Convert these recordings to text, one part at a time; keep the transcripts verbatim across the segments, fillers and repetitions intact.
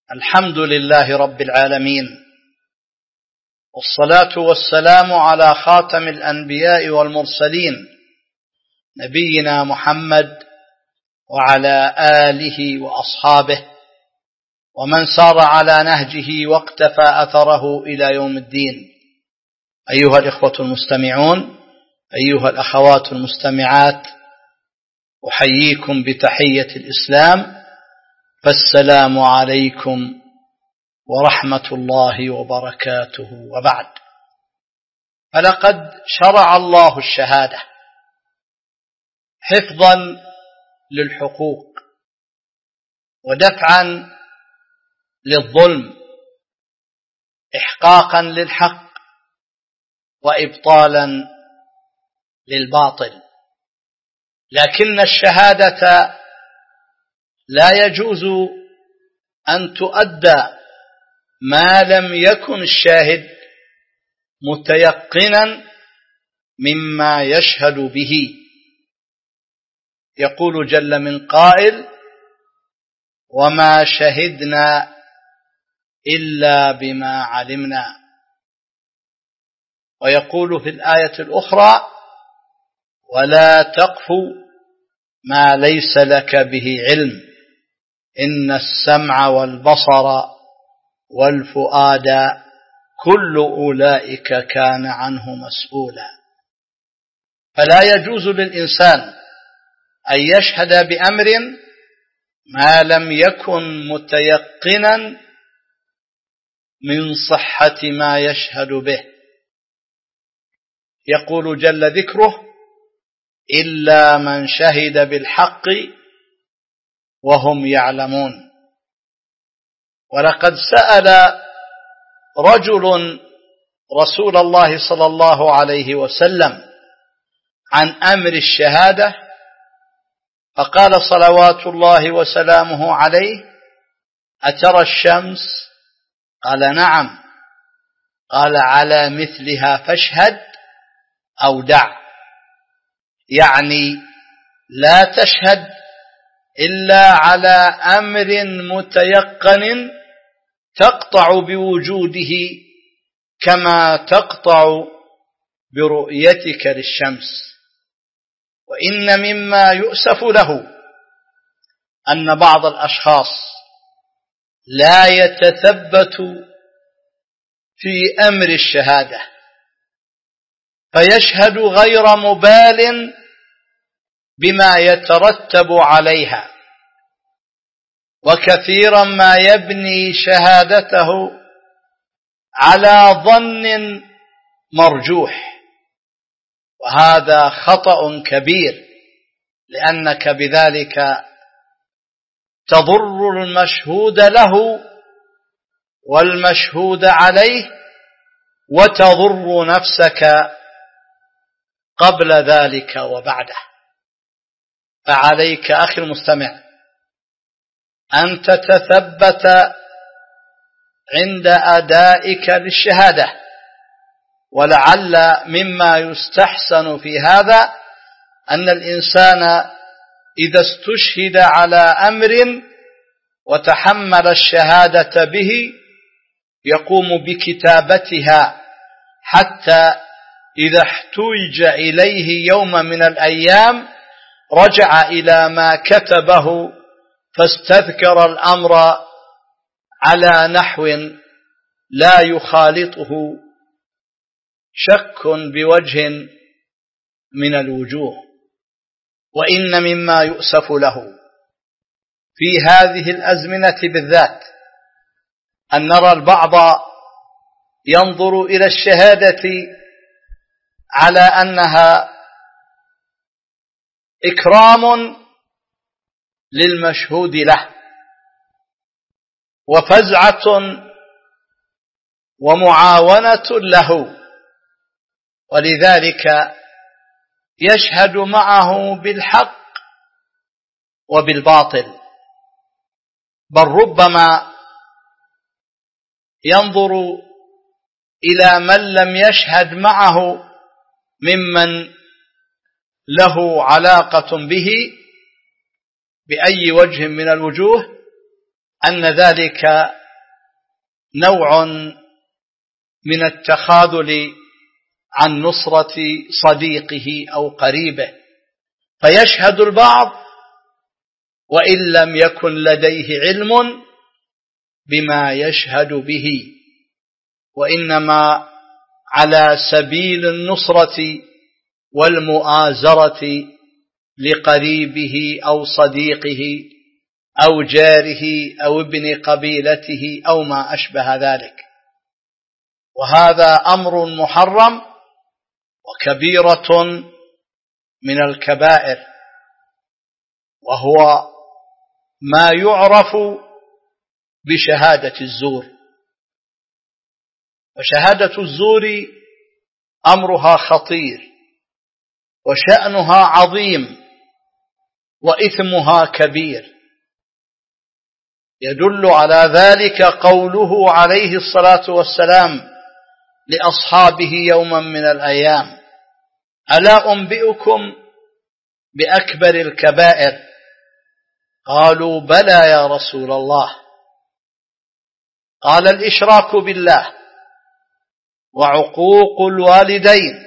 الحمد لله رب العالمين، والصلاة والسلام على خاتم الأنبياء والمرسلين نبينا محمد وعلى آله وأصحابه ومن سار على نهجه واقتفى أثره إلى يوم الدين. أيها الإخوة المستمعون، أيها الأخوات المستمعات، أحييكم بتحية الإسلام، فالسلام عليكم ورحمة الله وبركاته. وبعد، فلقد شرع الله الشهادة حفظا للحقوق ودفعا للظلم، إحقاقا للحق وإبطالا للباطل. لكن الشهادة لا يجوز أن تؤدى ما لم يكن الشاهد متيقنا مما يشهد به. يقول جل من قائل: وما شهدنا إلا بما علمنا. ويقول في الآية الأخرى: ولا تقف ما ليس لك به علم إن السمع والبصر والفؤاد كل أولئك كان عنه مسؤولا. فلا يجوز للإنسان أن يشهد بأمر ما لم يكن متيقنا من صحة ما يشهد به. يقول جل ذكره: إلا من شهد بالحق وهم يعلمون. ولقد سأل رجل رسول الله صلى الله عليه وسلم عن أمر الشهادة، فقال صلوات الله وسلامه عليه: أترى الشمس؟ قال: نعم. قال: على مثلها فاشهد أو دع. يعني لا تشهد إلا على أمر متيقن تقطع بوجوده كما تقطع برؤيتك للشمس. وإن مما يؤسف له أن بعض الأشخاص لا يتثبت في أمر الشهادة، فيشهد غير مبال بما يترتب عليها، وكثيرا ما يبني شهادته على ظن مرجوح، وهذا خطأ كبير، لأنك بذلك تضر المشهود له والمشهود عليه، وتضر نفسك قبل ذلك وبعده. فعليك أخي المستمع أن تتثبت عند أدائك للشهادة. ولعل مما يستحسن في هذا أن الإنسان إذا استشهد على أمر وتحمل الشهادة به يقوم بكتابتها، حتى إذا احتوج إليه يوم من الأيام رجع إلى ما كتبه فاستذكر الأمر على نحو لا يخالطه شك بوجه من الوجوه. وإن مما يؤسف له في هذه الأزمنة بالذات أن نرى البعض ينظر إلى الشهادة على أنها إكرام للمشهود له، وفزعة ومعاونة له، ولذلك يشهد معه بالحق وبالباطل. بل ربما ينظر إلى من لم يشهد معه ممن له علاقة به بأي وجه من الوجوه أن ذلك نوع من التخاذل عن نصرة صديقه أو قريبه، فيشهد البعض وإن لم يكن لديه علم بما يشهد به، وإنما على سبيل النصرة والمؤازرة لقريبه أو صديقه أو جاره أو ابن قبيلته أو ما أشبه ذلك. وهذا أمر محرم وكبيرة من الكبائر، وهو ما يعرف بشهادة الزور. وشهادة الزور أمرها خطير وشأنها عظيم وإثمها كبير، يدل على ذلك قوله عليه الصلاة والسلام لأصحابه يوما من الأيام: ألا أنبئكم بأكبر الكبائر؟ قالوا: بلى يا رسول الله. قال: الإشراك بالله، وعقوق الوالدين.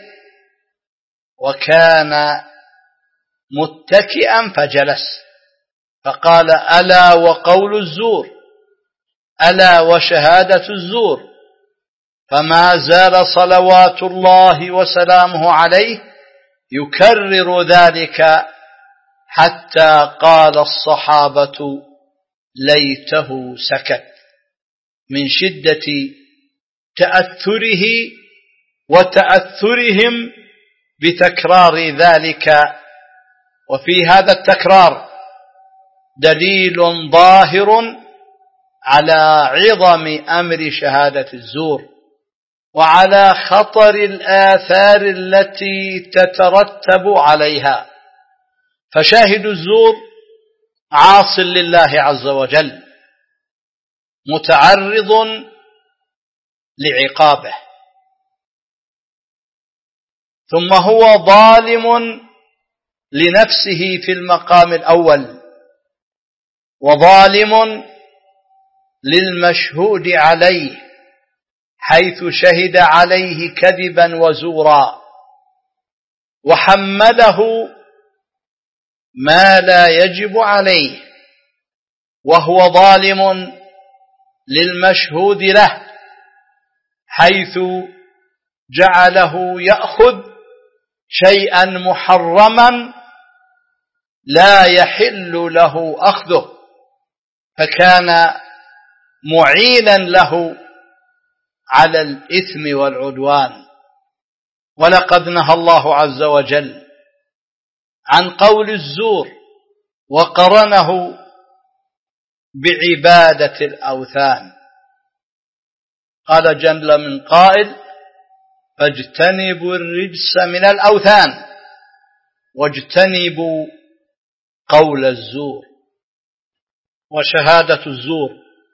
وكان متكئا فجلس، فقال: ألا وقول الزور، ألا وشهادة الزور. فما زال صلوات الله وسلامه عليه يكرر ذلك حتى قال الصحابة: ليته سكت، من شدة تأثره وتأثرهم بتكرار ذلك. وفي هذا التكرار دليل ظاهر على عظم أمر شهادة الزور وعلى خطر الآثار التي تترتب عليها. فشاهد الزور عاص لله عز وجل، متعرض لعقابه، ثم هو ظالم لنفسه في المقام الأول، وظالم للمشهود عليه حيث شهد عليه كذبا وزورا وحمله ما لا يجب عليه، وهو ظالم للمشهود له حيث جعله يأخذ شيئا محرما لا يحل له أخذه، فكان معينا له على الإثم والعدوان. ولقد نهى الله عز وجل عن قول الزور وقرنه بعبادة الأوثان. قال جل من قائل: فاجتنبوا الرجس من الأوثان واجتنبوا قول الزور. وشهادة الزور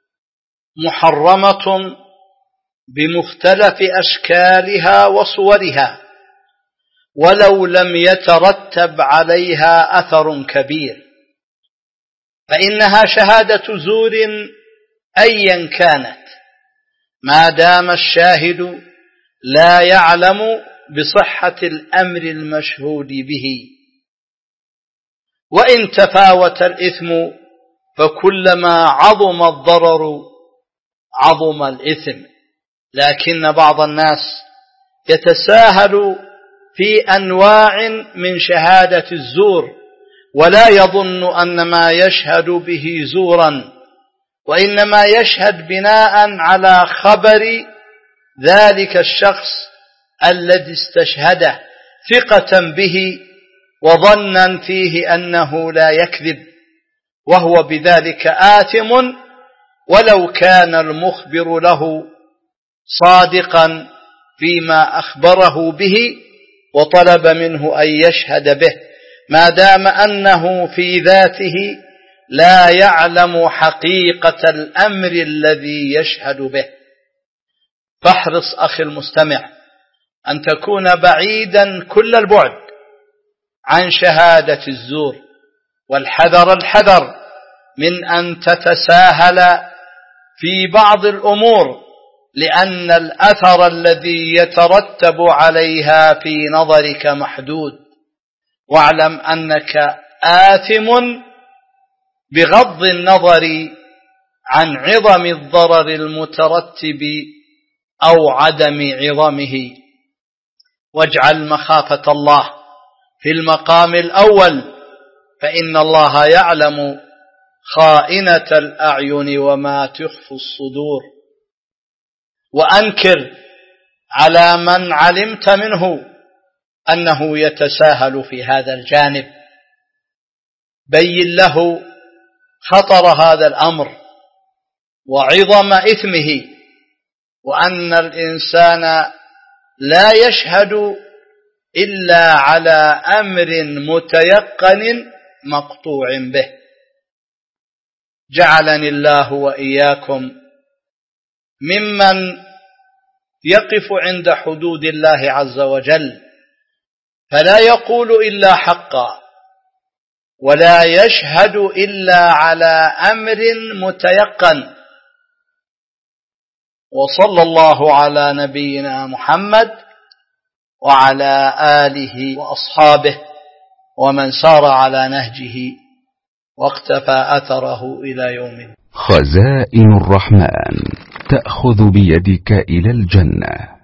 محرمة بمختلف أشكالها وصورها، ولو لم يترتب عليها أثر كبير، فإنها شهادة زور أيا كانت، ما دام الشاهد لا يعلم بصحة الأمر المشهود به. وإن تفاوت الإثم فكلما عظم الضرر عظم الإثم، لكن بعض الناس يتساهل في أنواع من شهادة الزور ولا يظن أن ما يشهد به زورا، وإنما يشهد بناء على خبر ذلك الشخص الذي استشهده ثقة به وظنا فيه أنه لا يكذب، وهو بذلك آثم ولو كان المخبر له صادقا فيما أخبره به وطلب منه أن يشهد به، ما دام أنه في ذاته لا يعلم حقيقة الأمر الذي يشهد به. فاحرص أخي المستمع أن تكون بعيدا كل البعد عن شهادة الزور، والحذر الحذر من أن تتساهل في بعض الأمور، لأن الأثر الذي يترتب عليها في نظرك محدود. واعلم أنك آثم بغض النظر عن عظم الضرر المترتب أو عدم عظمه. واجعل مخافة الله في المقام الأول، فإن الله يعلم خائنة الأعين وما تخفي الصدور. وأنكر على من علمت منه أنه يتساهل في هذا الجانب، بين له خطر هذا الأمر وعظم إثمه، وأن الإنسان لا يشهد إلا على أمر متيقن مقطوع به. جعلني الله وإياكم ممن يقف عند حدود الله عز وجل فلا يقول إلا حقا، ولا يشهد إلا على أمر متيقن. وصلى الله على نبينا محمد وعلى آله وأصحابه ومن سار على نهجه واقتفى أثره إلى يوم. خزائن الرحمن تأخذ بيدك إلى الجنة.